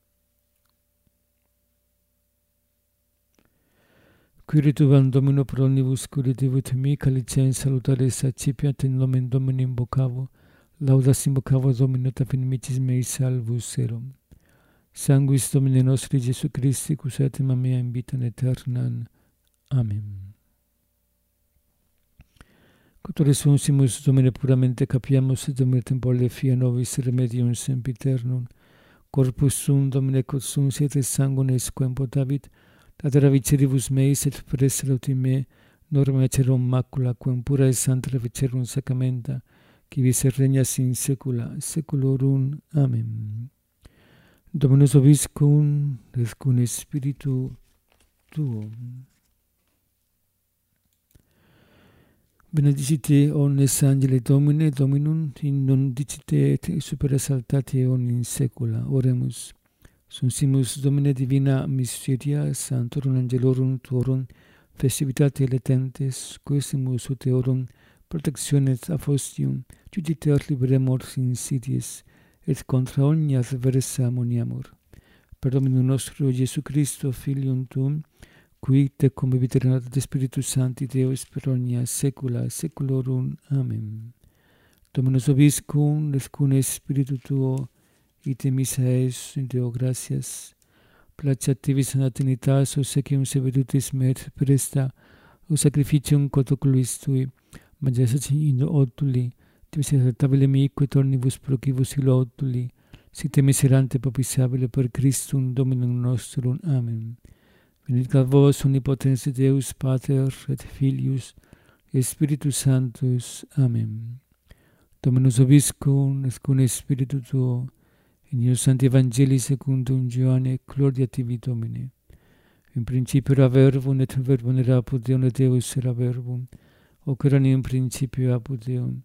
Quirituam Domino pro omnibus curativit mi, calicem salutaris accipiat, in nomen Domini invocavo, laudas invocavo Domino ta finimicis mei salvus erum. Sanguis Domini nostri Iesu Christi, qui salvem mea in vitam aeternam. Amen. Quod resursimus Domine puramente capiamus, et Domine tempore fia nobis remedium sempiternum, corpus sum Domine quod sum et sanguinis quem potavit, Tatera viceribus meis et preseruti me, norma cerum macula, quem pura et santa vicerum sacramenta, qui vis regnas in saecula saeculorum. Amen. Dominus vobiscum, et cum Spiritu tuum. Benedicite omnes angeli Domini, Dominum, in non dicite et super exaltate in saecula. Oremus. Sunsimus Domine divina mysteria, sanctorum angelorum tuorum, festivitate latentes, quesimus ut eorum protectiones a fostium, juditer liberemur insidies, et contra omnia adversa moniamur. Per Dominum nostro Iesu Christo, Filium Tuum, qui tecum ebiterat et Spiritus Sancti Deus per omnia saecula saeculorum. Amen. Dominus vobiscum, et cum Spiritu tuo, ite missa es, Deo gratias, placeat tibi sana Trinitas, o secum severutis me et presta, o sacrificium quod oculis tui, majestas in otuli, tibi acceptabile mihi et omnibus procibus illo otuli, site miserante propitiabile per Christum Dominum nostrum. Amen. Benedicat vos omnipotens Deus Pater et Filius et Spiritus Sanctus. Amen. Dominus vobiscum, et cum Spiritu tuo, in ius Sancti Evangelii secundum Ioanne, gloria tibi Domine. In principio era verbum, et verbum era apud Deum, et Deus era verbum, hoc erat in principio apud Deum.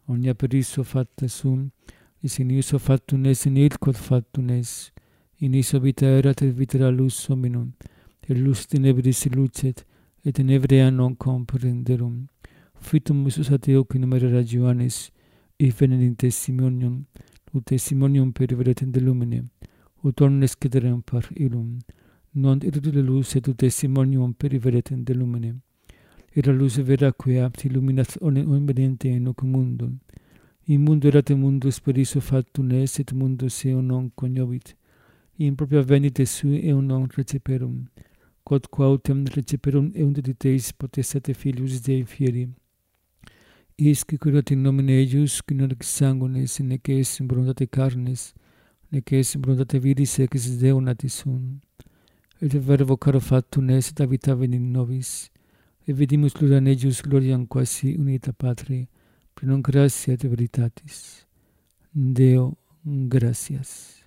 omnia per iso facta sum, is in iso factum es in il quod factum es, in iso vita erat et vita lux hominum, et lux tenebris lucet, et tenebria non comprenderum. Fitum Iesus ad eo qui numerera Johannes, venit in testimonium, ut testimonium periveretem de lumine, ut omnes cederem par illum, non irride lux et ut testimonium periveretem de lumine. Era lux vera quae apt illuminat omniente in hoc mundum. In mundo erat mundus per iso factum es, et mundus eo non cognovit. In propria venite sui eo non receperum, quod quautem receperum eunt diteis potestate filius Dei fieri. Isque curat in nomine eius, qui non ex sanguinis, nec es in voluntate carnis, nec es in voluntate viris ex Deo natis sunt. Et verbo caro factum es, et habitavit in nobis, et vidimus gloriam eius gloriam quasi unita Patri, plenum gratia et veritatis. Deo, gratias.